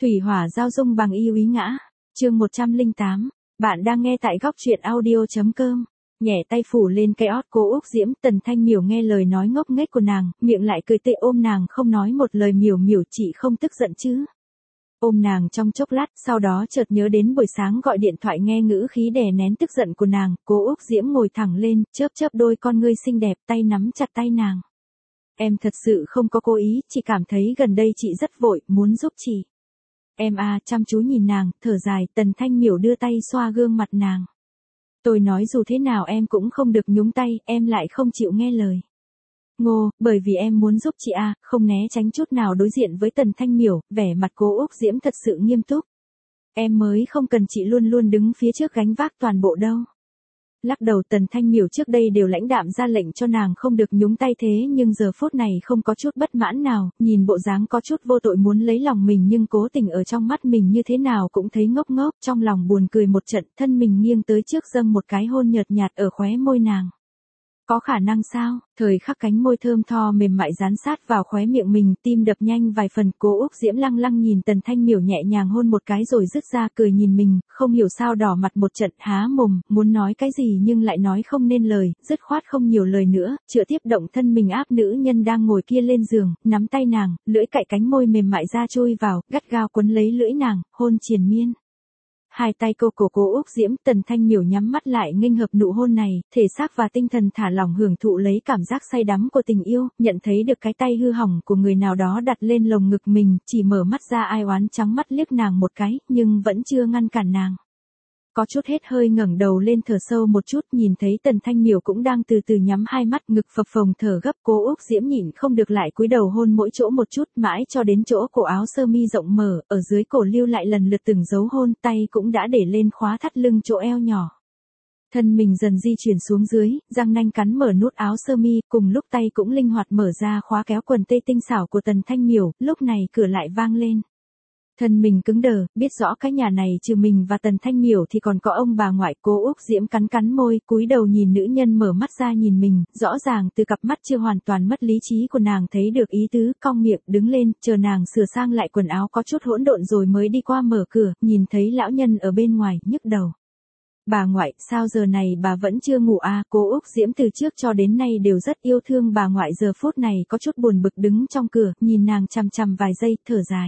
Thủy hỏa giao dung bằng yêu ý ngã. Chương 108. Bạn đang nghe tại góc truyện audio.com. Nhẹ tay phủ lên cái ót cô Úc Diễm. Tần Thanh Miểu nghe lời nói ngốc nghếch của nàng, miệng lại cười tươi ôm nàng không nói một lời. Miểu Miểu, chị không tức giận chứ? Ôm nàng trong chốc lát, sau đó chợt nhớ đến buổi sáng gọi điện thoại nghe ngữ khí đè nén tức giận của nàng. Cô Úc Diễm ngồi thẳng lên, chớp chớp đôi con ngươi xinh đẹp, tay nắm chặt tay nàng. Em thật sự không có cố ý, chị cảm thấy gần đây chị rất vội, muốn giúp chị. Em chăm chú nhìn nàng, thở dài. Tần Thanh Miểu đưa tay xoa gương mặt nàng. Tôi nói dù thế nào em cũng không được nhúng tay, em lại không chịu nghe lời. Ngô, bởi vì em muốn giúp chị không né tránh chút nào đối diện với Tần Thanh Miểu, vẻ mặt cô Úc Diễm thật sự nghiêm túc. Em mới không cần chị luôn luôn đứng phía trước gánh vác toàn bộ đâu. Lắc đầu. Tần Thanh Miểu trước đây đều lãnh đạm ra lệnh cho nàng không được nhúng tay, thế nhưng giờ phút này không có chút bất mãn nào, nhìn bộ dáng có chút vô tội muốn lấy lòng mình nhưng cố tình ở trong mắt mình như thế nào cũng thấy ngốc ngốc, trong lòng buồn cười một trận, thân mình nghiêng tới trước dâng một cái hôn nhợt nhạt ở khóe môi nàng. Có khả năng sao? Thời khắc cánh môi thơm tho mềm mại dán sát vào khóe miệng mình, tim đập nhanh vài phần. Cô Úc Diễm lăng lăng nhìn Tần Thanh Miểu nhẹ nhàng hôn một cái rồi dứt ra, cười nhìn mình, không hiểu sao đỏ mặt một trận, há mồm, muốn nói cái gì nhưng lại nói không nên lời, dứt khoát không nhiều lời nữa, chữa tiếp động thân mình áp nữ nhân đang ngồi kia lên giường, nắm tay nàng, lưỡi cạy cánh môi mềm mại ra chui vào, gắt gao quấn lấy lưỡi nàng, hôn triền miên. Hai tay cô cổ cô Úc Diễm. Tần Thanh Miểu nhắm mắt lại nghênh hợp nụ hôn này, thể xác và tinh thần thả lỏng hưởng thụ lấy cảm giác say đắm của tình yêu, nhận thấy được cái tay hư hỏng của người nào đó đặt lên lồng ngực mình, chỉ mở mắt ra ai oán trắng mắt liếc nàng một cái, nhưng vẫn chưa ngăn cản nàng. Có chút hết hơi ngẩng đầu lên thở sâu một chút, nhìn thấy Tần Thanh Miểu cũng đang từ từ nhắm hai mắt, ngực phập phồng thở gấp. Cô Úc Diễm nhịn không được lại cúi đầu hôn mỗi chỗ một chút, mãi cho đến chỗ cổ áo sơ mi rộng mở, ở dưới cổ lưu lại lần lượt từng dấu hôn, tay cũng đã để lên khóa thắt lưng chỗ eo nhỏ. Thân mình dần di chuyển xuống dưới, răng nanh cắn mở nút áo sơ mi, cùng lúc tay cũng linh hoạt mở ra khóa kéo quần tây tinh xảo của Tần Thanh Miểu. Lúc này cửa lại vang lên. Thân mình cứng đờ, biết rõ cái nhà này trừ mình và Tần Thanh Miểu thì còn có ông bà ngoại. Cô Úc Diễm cắn cắn môi, cúi đầu nhìn nữ nhân mở mắt ra nhìn mình, rõ ràng từ cặp mắt chưa hoàn toàn mất lý trí của nàng thấy được ý tứ, cong miệng đứng lên, chờ nàng sửa sang lại quần áo có chút hỗn độn rồi mới đi qua mở cửa, nhìn thấy lão nhân ở bên ngoài, nhức đầu. Bà ngoại, sao giờ này bà vẫn chưa ngủ Cô Úc Diễm từ trước cho đến nay đều rất yêu thương bà ngoại, giờ phút này có chút buồn bực đứng trong cửa, nhìn nàng chằm chằm vài giây, thở dài.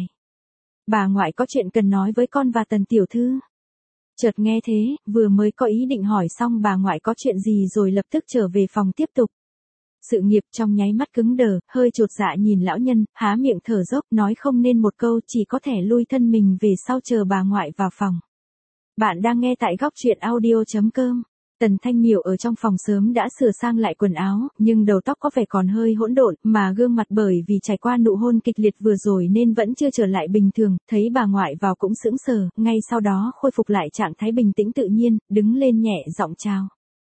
Bà ngoại có chuyện cần nói với con và Tần tiểu thư. Chợt nghe thế, vừa mới có ý định hỏi xong bà ngoại có chuyện gì rồi lập tức trở về phòng tiếp tục. Sự nghiệp trong nháy mắt cứng đờ, hơi chột dạ nhìn lão nhân, há miệng thở dốc, nói không nên một câu, chỉ có thể lui thân mình về sau chờ bà ngoại vào phòng. Bạn đang nghe tại góc truyện audio.com. Tần Thanh Miểu ở trong phòng sớm đã sửa sang lại quần áo, nhưng đầu tóc có vẻ còn hơi hỗn độn, mà gương mặt bởi vì trải qua nụ hôn kịch liệt vừa rồi nên vẫn chưa trở lại bình thường, thấy bà ngoại vào cũng sững sờ, ngay sau đó khôi phục lại trạng thái bình tĩnh tự nhiên, đứng lên nhẹ giọng chào.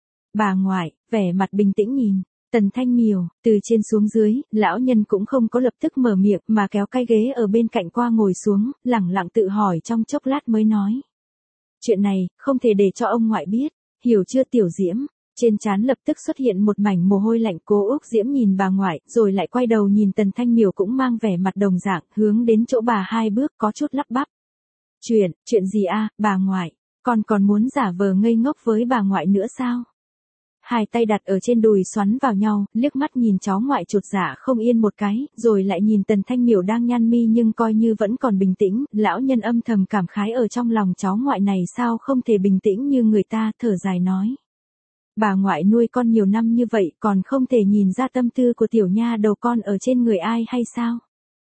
Bà ngoại, vẻ mặt bình tĩnh nhìn Tần Thanh Miểu, từ trên xuống dưới, lão nhân cũng không có lập tức mở miệng mà kéo cái ghế ở bên cạnh qua ngồi xuống, lẳng lặng tự hỏi trong chốc lát mới nói. Chuyện này, không thể để cho ông ngoại biết. Hiểu chưa Tiểu Diễm? Trên trán lập tức xuất hiện một mảnh mồ hôi lạnh. Cô Úc Diễm nhìn bà ngoại, rồi lại quay đầu nhìn Tần Thanh Miểu cũng mang vẻ mặt đồng dạng, hướng đến chỗ bà hai bước có chút lắp bắp. Chuyện gì bà ngoại? Con còn muốn giả vờ ngây ngốc với bà ngoại nữa sao? Hai tay đặt ở trên đùi xoắn vào nhau, liếc mắt nhìn cháu ngoại chột dạ không yên một cái, rồi lại nhìn Tần Thanh Miểu đang nhăn mi nhưng coi như vẫn còn bình tĩnh, lão nhân âm thầm cảm khái ở trong lòng cháu ngoại này sao không thể bình tĩnh như người ta, thở dài nói. Bà ngoại nuôi con nhiều năm như vậy còn không thể nhìn ra tâm tư của tiểu nha đầu con ở trên người ai hay sao?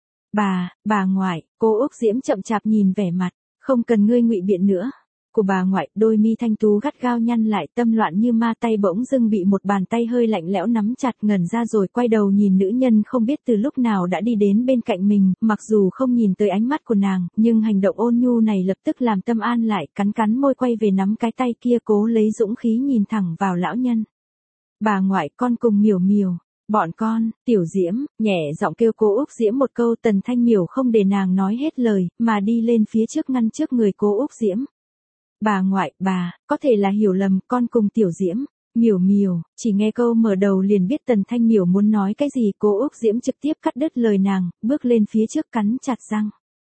Bà ngoại, cô Úc Diễm chậm chạp nhìn vẻ mặt, không cần ngươi ngụy biện nữa. Của bà ngoại, đôi mi thanh tú gắt gao nhăn lại, tâm loạn như ma, tay bỗng dưng bị một bàn tay hơi lạnh lẽo nắm chặt, ngẩn ra rồi quay đầu nhìn nữ nhân không biết từ lúc nào đã đi đến bên cạnh mình, mặc dù không nhìn tới ánh mắt của nàng, nhưng hành động ôn nhu này lập tức làm tâm an lại, cắn cắn môi quay về nắm cái tay kia cố lấy dũng khí nhìn thẳng vào lão nhân. Bà ngoại, con cùng Miểu Miểu. Bọn con, Tiểu Diễm, nhẹ giọng kêu cô Úc Diễm một câu. Tần Thanh Miểu không để nàng nói hết lời, mà đi lên phía trước ngăn trước người cô Úc Diễm. Bà ngoại, có thể là hiểu lầm, con cùng Tiểu Diễm, Miểu Miểu. Chỉ nghe câu mở đầu liền biết Tần Thanh Miểu muốn nói cái gì. Cô Úc Diễm trực tiếp cắt đứt lời nàng, bước lên phía trước cắn chặt răng.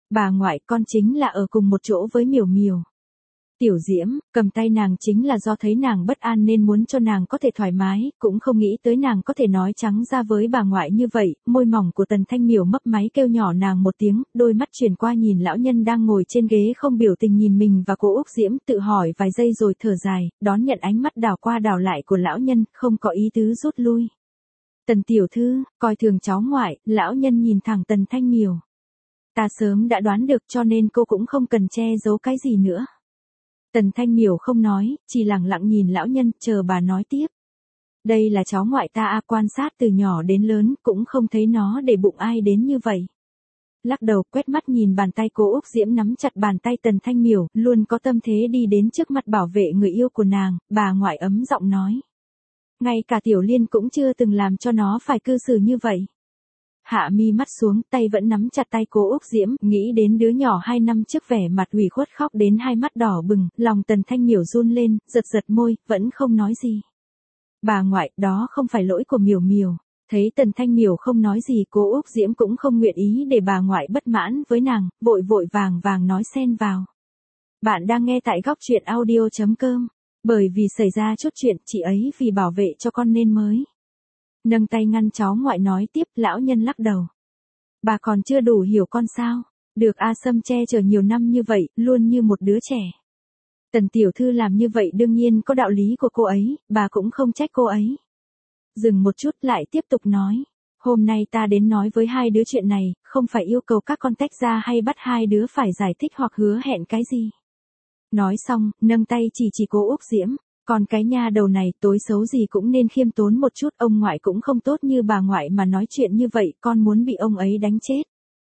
Bà ngoại, con chính là ở cùng một chỗ với Miểu Miểu. Tiểu Diễm, cầm tay nàng chính là do thấy nàng bất an nên muốn cho nàng có thể thoải mái, cũng không nghĩ tới nàng có thể nói trắng ra với bà ngoại như vậy, môi mỏng của Tần Thanh Miểu mấp máy kêu nhỏ nàng một tiếng, đôi mắt chuyển qua nhìn lão nhân đang ngồi trên ghế không biểu tình nhìn mình và cô Úc Diễm tự hỏi vài giây rồi thở dài, đón nhận ánh mắt đảo qua đảo lại của lão nhân, không có ý tứ rút lui. Tần tiểu thư, coi thường cháu ngoại, lão nhân nhìn thẳng Tần Thanh Miểu. Ta sớm đã đoán được cho nên cô cũng không cần che giấu cái gì nữa. Tần Thanh Miểu không nói, chỉ lặng lặng nhìn lão nhân, chờ bà nói tiếp. Đây là cháu ngoại ta quan sát từ nhỏ đến lớn, cũng không thấy nó để bụng ai đến như vậy. Lắc đầu quét mắt nhìn bàn tay cô Úc Diễm nắm chặt bàn tay Tần Thanh Miểu, luôn có tâm thế đi đến trước mặt bảo vệ người yêu của nàng, bà ngoại ấm giọng nói. Ngay cả Tiểu Liên cũng chưa từng làm cho nó phải cư xử như vậy. Hạ mi mắt xuống, tay vẫn nắm chặt tay cô Úc Diễm, nghĩ đến đứa nhỏ 2 năm trước vẻ mặt ủy khuất khóc đến hai mắt đỏ bừng, lòng Tần Thanh Miểu run lên, giật giật môi, vẫn không nói gì. Bà ngoại, đó không phải lỗi của Miểu Miểu. Thấy Tần Thanh Miểu không nói gì, cô Úc Diễm cũng không nguyện ý để bà ngoại bất mãn với nàng, vội vội vàng nói xen vào. Bạn đang nghe tại góc truyện audio.com. Bởi vì xảy ra chút chuyện, chị ấy vì bảo vệ cho con nên mới. Nâng tay ngăn cháu ngoại nói tiếp, lão nhân lắc đầu. Bà còn chưa đủ hiểu con sao, được A Sâm che chở nhiều năm như vậy, luôn như một đứa trẻ. Tần tiểu thư làm như vậy đương nhiên có đạo lý của cô ấy, bà cũng không trách cô ấy. Dừng một chút lại tiếp tục nói. Hôm nay ta đến nói với hai đứa chuyện này, không phải yêu cầu các con tách ra hay bắt hai đứa phải giải thích hoặc hứa hẹn cái gì. Nói xong, nâng tay chỉ cô Úc Diễm. Còn cái nha đầu này tối xấu gì cũng nên khiêm tốn một chút, ông ngoại cũng không tốt như bà ngoại mà nói chuyện như vậy, con muốn bị ông ấy đánh chết.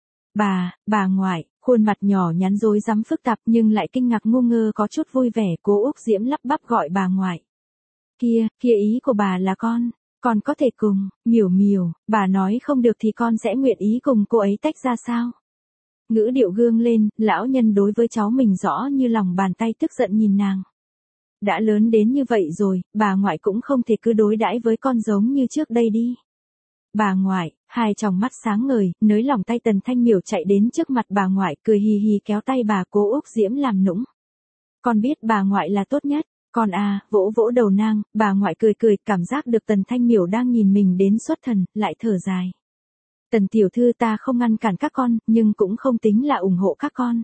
Bà ngoại, khuôn mặt nhỏ nhắn rối rắm phức tạp nhưng lại kinh ngạc ngu ngơ có chút vui vẻ, cô Úc Diễm lắp bắp gọi bà ngoại. Kia ý của bà là con có thể cùng, Miểu, bà nói không được thì con sẽ nguyện ý cùng cô ấy tách ra sao? Ngữ điệu gương lên, lão nhân đối với cháu mình rõ như lòng bàn tay tức giận nhìn nàng. Đã lớn đến như vậy rồi, bà ngoại cũng không thể cứ đối đãi với con giống như trước đây đi. Bà ngoại, hai tròng mắt sáng ngời, nới lỏng tay Tần Thanh Miểu chạy đến trước mặt bà ngoại, cười hì hì kéo tay bà cô Úc Diễm làm nũng. Con biết bà ngoại là tốt nhất, con vỗ vỗ đầu nang, bà ngoại cười, cảm giác được Tần Thanh Miểu đang nhìn mình đến xuất thần, lại thở dài. Tần tiểu thư, ta không ngăn cản các con, nhưng cũng không tính là ủng hộ các con.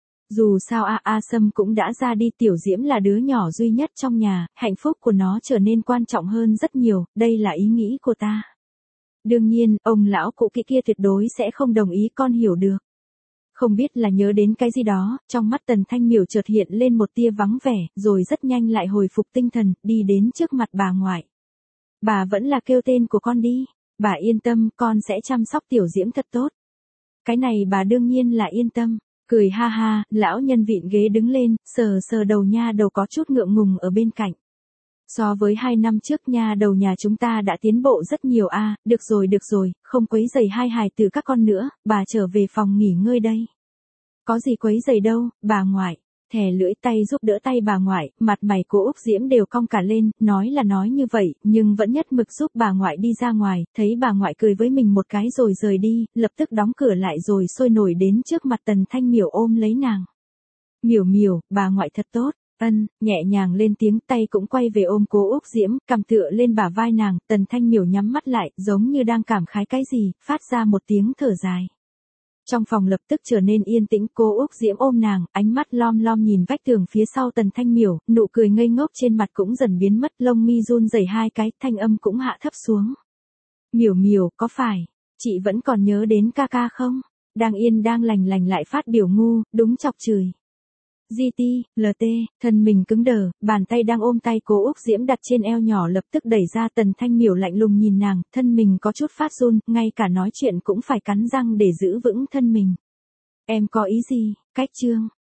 Dù sao A Sâm cũng đã ra đi, Tiểu Diễm là đứa nhỏ duy nhất trong nhà, hạnh phúc của nó trở nên quan trọng hơn rất nhiều, đây là ý nghĩ của ta. Đương nhiên, ông lão cụ kỹ kia tuyệt đối sẽ không đồng ý, con hiểu được. Không biết là nhớ đến cái gì đó, trong mắt Tần Thanh Miểu chợt hiện lên một tia vắng vẻ, rồi rất nhanh lại hồi phục tinh thần, đi đến trước mặt bà ngoại. Bà vẫn là kêu tên của con đi, bà yên tâm, con sẽ chăm sóc Tiểu Diễm thật tốt. Cái này bà đương nhiên là yên tâm. Cười ha ha, lão nhân vịn ghế đứng lên, sờ đầu nha đầu có chút ngượng ngùng ở bên cạnh. So với 2 năm trước nha đầu nhà chúng ta đã tiến bộ rất nhiều được rồi, không quấy rầy hai hài tử các con nữa, bà trở về phòng nghỉ ngơi đây. Có gì quấy rầy đâu, bà ngoại. Thè lưỡi tay giúp đỡ tay bà ngoại, mặt mày cô Úc Diễm đều cong cả lên, nói là nói như vậy, nhưng vẫn nhất mực giúp bà ngoại đi ra ngoài, thấy bà ngoại cười với mình một cái rồi rời đi, lập tức đóng cửa lại rồi sôi nổi đến trước mặt Tần Thanh Miểu ôm lấy nàng. Miểu, bà ngoại thật tốt, nhẹ nhàng lên tiếng, tay cũng quay về ôm cô Úc Diễm, cằm tựa lên bả vai nàng, Tần Thanh Miểu nhắm mắt lại, giống như đang cảm khái cái gì, phát ra một tiếng thở dài. Trong phòng lập tức trở nên yên tĩnh, cô Úc Diễm ôm nàng, ánh mắt lom nhìn vách tường phía sau Tần Thanh Miểu, nụ cười ngây ngốc trên mặt cũng dần biến mất, lông mi run rẩy hai cái, thanh âm cũng hạ thấp xuống. Miểu, có phải, chị vẫn còn nhớ đến ca không? Đang yên đang lành lại phát biểu ngu, đúng chọc chửi. LT, thân mình cứng đờ, bàn tay đang ôm tay cô Úc Diễm đặt trên eo nhỏ lập tức đẩy ra. Tần Thanh Miểu lạnh lùng nhìn nàng, thân mình có chút phát run, ngay cả nói chuyện cũng phải cắn răng để giữ vững thân mình. Em có ý gì? Cách chương.